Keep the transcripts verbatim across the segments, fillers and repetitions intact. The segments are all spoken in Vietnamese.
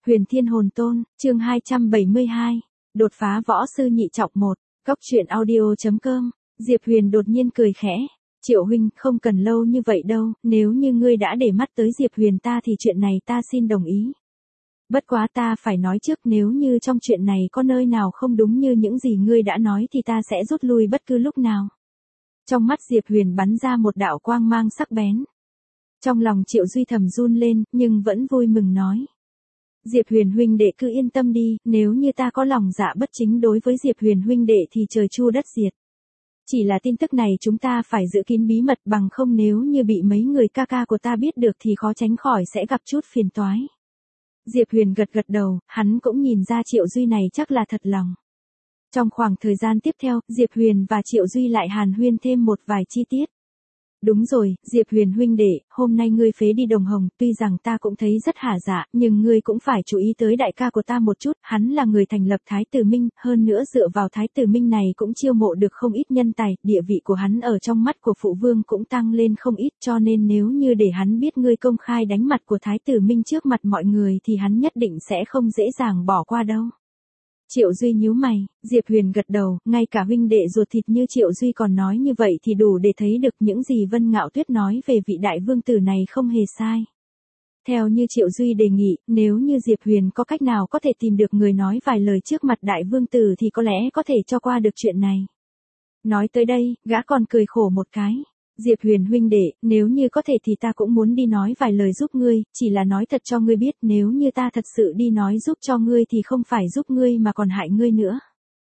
Huyền Thiên Hồn Tôn, chương hai trăm bảy mươi hai. Đột phá võ sư nhị trọng một. Góc truyện audio chấm com. Diệp Huyền đột nhiên cười khẽ. Triệu huynh, không cần lâu như vậy đâu, nếu như ngươi đã để mắt tới Diệp Huyền ta thì chuyện này ta xin đồng ý. Bất quá ta phải nói trước, nếu như trong chuyện này có nơi nào không đúng như những gì ngươi đã nói thì ta sẽ rút lui bất cứ lúc nào. Trong mắt Diệp Huyền bắn ra một đạo quang mang sắc bén. Trong lòng Triệu Duy thầm run lên, nhưng vẫn vui mừng nói. Diệp Huyền huynh đệ cứ yên tâm đi, nếu như ta có lòng dạ bất chính đối với Diệp Huyền huynh đệ thì trời chu đất diệt. Chỉ là tin tức này chúng ta phải giữ kín bí mật, bằng không nếu như bị mấy người ca ca của ta biết được thì khó tránh khỏi sẽ gặp chút phiền toái. Diệp Huyền gật gật đầu, hắn cũng nhìn ra Triệu Duy này chắc là thật lòng. Trong khoảng thời gian tiếp theo, Diệp Huyền và Triệu Duy lại hàn huyên thêm một vài chi tiết. Đúng rồi, Diệp Huyền huynh đệ, hôm nay ngươi phế đi Đồng Hồng, tuy rằng ta cũng thấy rất hả dạ, nhưng ngươi cũng phải chú ý tới đại ca của ta một chút, hắn là người thành lập Thái Tử Minh, hơn nữa dựa vào Thái Tử Minh này cũng chiêu mộ được không ít nhân tài, địa vị của hắn ở trong mắt của phụ vương cũng tăng lên không ít, cho nên nếu như để hắn biết ngươi công khai đánh mặt của Thái Tử Minh trước mặt mọi người thì hắn nhất định sẽ không dễ dàng bỏ qua đâu. Triệu Duy nhíu mày, Diệp Huyền gật đầu, ngay cả huynh đệ ruột thịt như Triệu Duy còn nói như vậy thì đủ để thấy được những gì Vân Ngạo Tuyết nói về vị đại vương tử này không hề sai. Theo như Triệu Duy đề nghị, nếu như Diệp Huyền có cách nào có thể tìm được người nói vài lời trước mặt đại vương tử thì có lẽ có thể cho qua được chuyện này. Nói tới đây, gã còn cười khổ một cái. Diệp Huyền huynh đệ, nếu như có thể thì ta cũng muốn đi nói vài lời giúp ngươi, chỉ là nói thật cho ngươi biết, nếu như ta thật sự đi nói giúp cho ngươi thì không phải giúp ngươi mà còn hại ngươi nữa.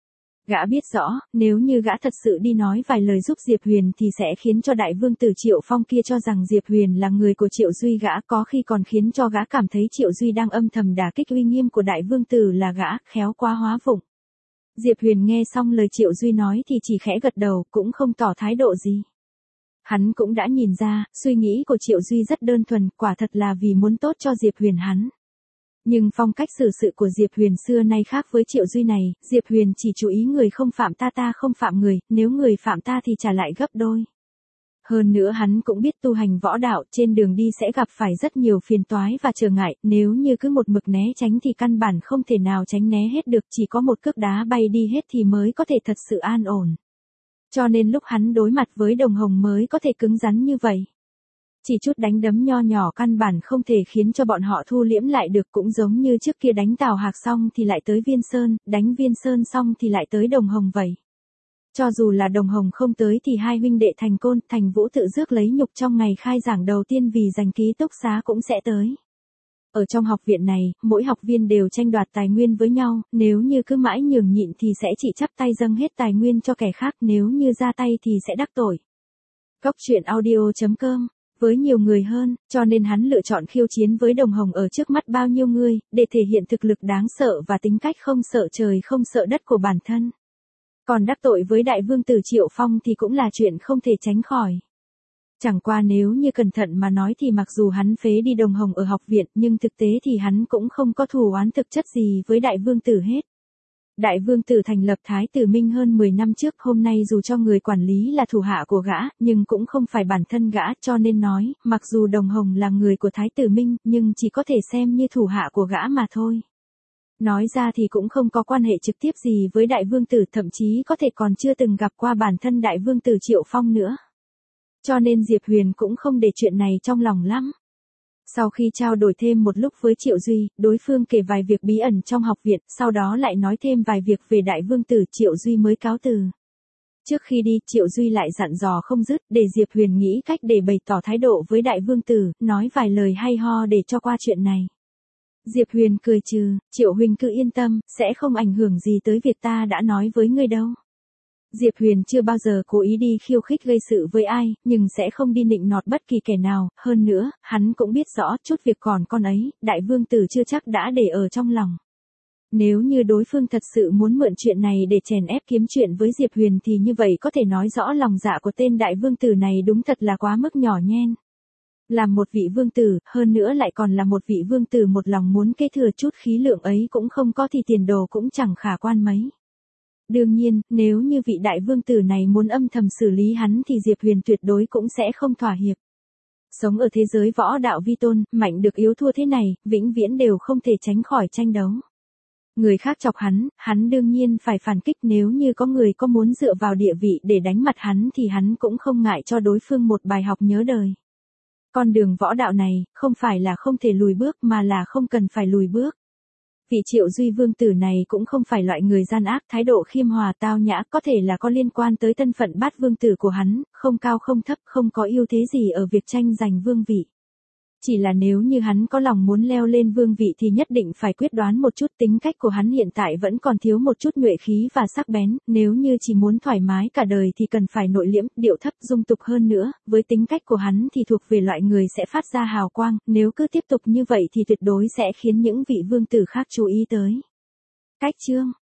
Gã biết rõ, nếu như gã thật sự đi nói vài lời giúp Diệp Huyền thì sẽ khiến cho đại vương tử Triệu Phong kia cho rằng Diệp Huyền là người của Triệu Duy, gã có khi còn khiến cho gã cảm thấy Triệu Duy đang âm thầm đả kích uy nghiêm của đại vương tử là gã, khéo quá hóa vụng. Diệp Huyền nghe xong lời Triệu Duy nói thì chỉ khẽ gật đầu, cũng không tỏ thái độ gì. Hắn cũng đã nhìn ra, suy nghĩ của Triệu Duy rất đơn thuần, quả thật là vì muốn tốt cho Diệp Huyền hắn. Nhưng phong cách xử sự của Diệp Huyền xưa nay khác với Triệu Duy này, Diệp Huyền chỉ chú ý người không phạm ta ta không phạm người, nếu người phạm ta thì trả lại gấp đôi. Hơn nữa hắn cũng biết tu hành võ đạo, trên đường đi sẽ gặp phải rất nhiều phiền toái và trở ngại, nếu như cứ một mực né tránh thì căn bản không thể nào tránh né hết được, chỉ có một cước đá bay đi hết thì mới có thể thật sự an ổn. Cho nên lúc hắn đối mặt với Đồng Hồng mới có thể cứng rắn như vậy. Chỉ chút đánh đấm nho nhỏ căn bản không thể khiến cho bọn họ thu liễm lại được, cũng giống như trước kia đánh Tào Hạc xong thì lại tới Viên Sơn, đánh Viên Sơn xong thì lại tới Đồng Hồng vậy. Cho dù là Đồng Hồng không tới thì hai huynh đệ Thành Côn, Thành Vũ tự rước lấy nhục trong ngày khai giảng đầu tiên vì giành ký túc xá cũng sẽ tới. Ở trong học viện này, mỗi học viên đều tranh đoạt tài nguyên với nhau, nếu như cứ mãi nhường nhịn thì sẽ chỉ chắp tay dâng hết tài nguyên cho kẻ khác, nếu như ra tay thì sẽ đắc tội. Góc truyện audio chấm com. Với nhiều người hơn, cho nên hắn lựa chọn khiêu chiến với Đồng Hồng ở trước mắt bao nhiêu người, để thể hiện thực lực đáng sợ và tính cách không sợ trời không sợ đất của bản thân. Còn đắc tội với đại vương tử Triệu Phong thì cũng là chuyện không thể tránh khỏi. Chẳng qua nếu như cẩn thận mà nói thì mặc dù hắn phế đi Đồng Hồng ở học viện, nhưng thực tế thì hắn cũng không có thù oán thực chất gì với đại vương tử hết. Đại vương tử thành lập Thái Tử Minh hơn mười năm trước, hôm nay dù cho người quản lý là thủ hạ của gã, nhưng cũng không phải bản thân gã, cho nên nói, mặc dù Đồng Hồng là người của Thái Tử Minh, nhưng chỉ có thể xem như thủ hạ của gã mà thôi. Nói ra thì cũng không có quan hệ trực tiếp gì với đại vương tử, thậm chí có thể còn chưa từng gặp qua bản thân đại vương tử Triệu Phong nữa. Cho nên Diệp Huyền cũng không để chuyện này trong lòng lắm. Sau khi trao đổi thêm một lúc với Triệu Duy, đối phương kể vài việc bí ẩn trong học viện, sau đó lại nói thêm vài việc về đại vương tử, Triệu Duy mới cáo từ. Trước khi đi, Triệu Duy lại dặn dò không dứt, để Diệp Huyền nghĩ cách để bày tỏ thái độ với đại vương tử, nói vài lời hay ho để cho qua chuyện này. Diệp Huyền cười trừ, Triệu huynh cứ yên tâm, sẽ không ảnh hưởng gì tới việc ta đã nói với ngươi đâu. Diệp Huyền chưa bao giờ cố ý đi khiêu khích gây sự với ai, nhưng sẽ không đi nịnh nọt bất kỳ kẻ nào, hơn nữa, hắn cũng biết rõ chút việc còn con ấy, đại vương tử chưa chắc đã để ở trong lòng. Nếu như đối phương thật sự muốn mượn chuyện này để chèn ép kiếm chuyện với Diệp Huyền thì như vậy có thể nói rõ lòng dạ của tên đại vương tử này đúng thật là quá mức nhỏ nhen. Làm một vị vương tử, hơn nữa lại còn là một vị vương tử một lòng muốn kế thừa chút khí lượng ấy cũng không có thì tiền đồ cũng chẳng khả quan mấy. Đương nhiên, nếu như vị đại vương tử này muốn âm thầm xử lý hắn thì Diệp Huyền tuyệt đối cũng sẽ không thỏa hiệp. Sống ở thế giới võ đạo vi tôn, mạnh được yếu thua thế này, vĩnh viễn đều không thể tránh khỏi tranh đấu. Người khác chọc hắn, hắn đương nhiên phải phản kích, nếu như có người có muốn dựa vào địa vị để đánh mặt hắn thì hắn cũng không ngại cho đối phương một bài học nhớ đời. Con đường võ đạo này, không phải là không thể lùi bước mà là không cần phải lùi bước. Vị Triệu Duy vương tử này cũng không phải loại người gian ác, thái độ khiêm hòa tao nhã, có thể là có liên quan tới thân phận bát vương tử của hắn, không cao không thấp, không có ưu thế gì ở việc tranh giành vương vị. Chỉ là nếu như hắn có lòng muốn leo lên vương vị thì nhất định phải quyết đoán một chút, tính cách của hắn hiện tại vẫn còn thiếu một chút nhuệ khí và sắc bén, nếu như chỉ muốn thoải mái cả đời thì cần phải nội liễm, điệu thấp, dung tục hơn nữa, với tính cách của hắn thì thuộc về loại người sẽ phát ra hào quang, nếu cứ tiếp tục như vậy thì tuyệt đối sẽ khiến những vị vương tử khác chú ý tới. Cách chương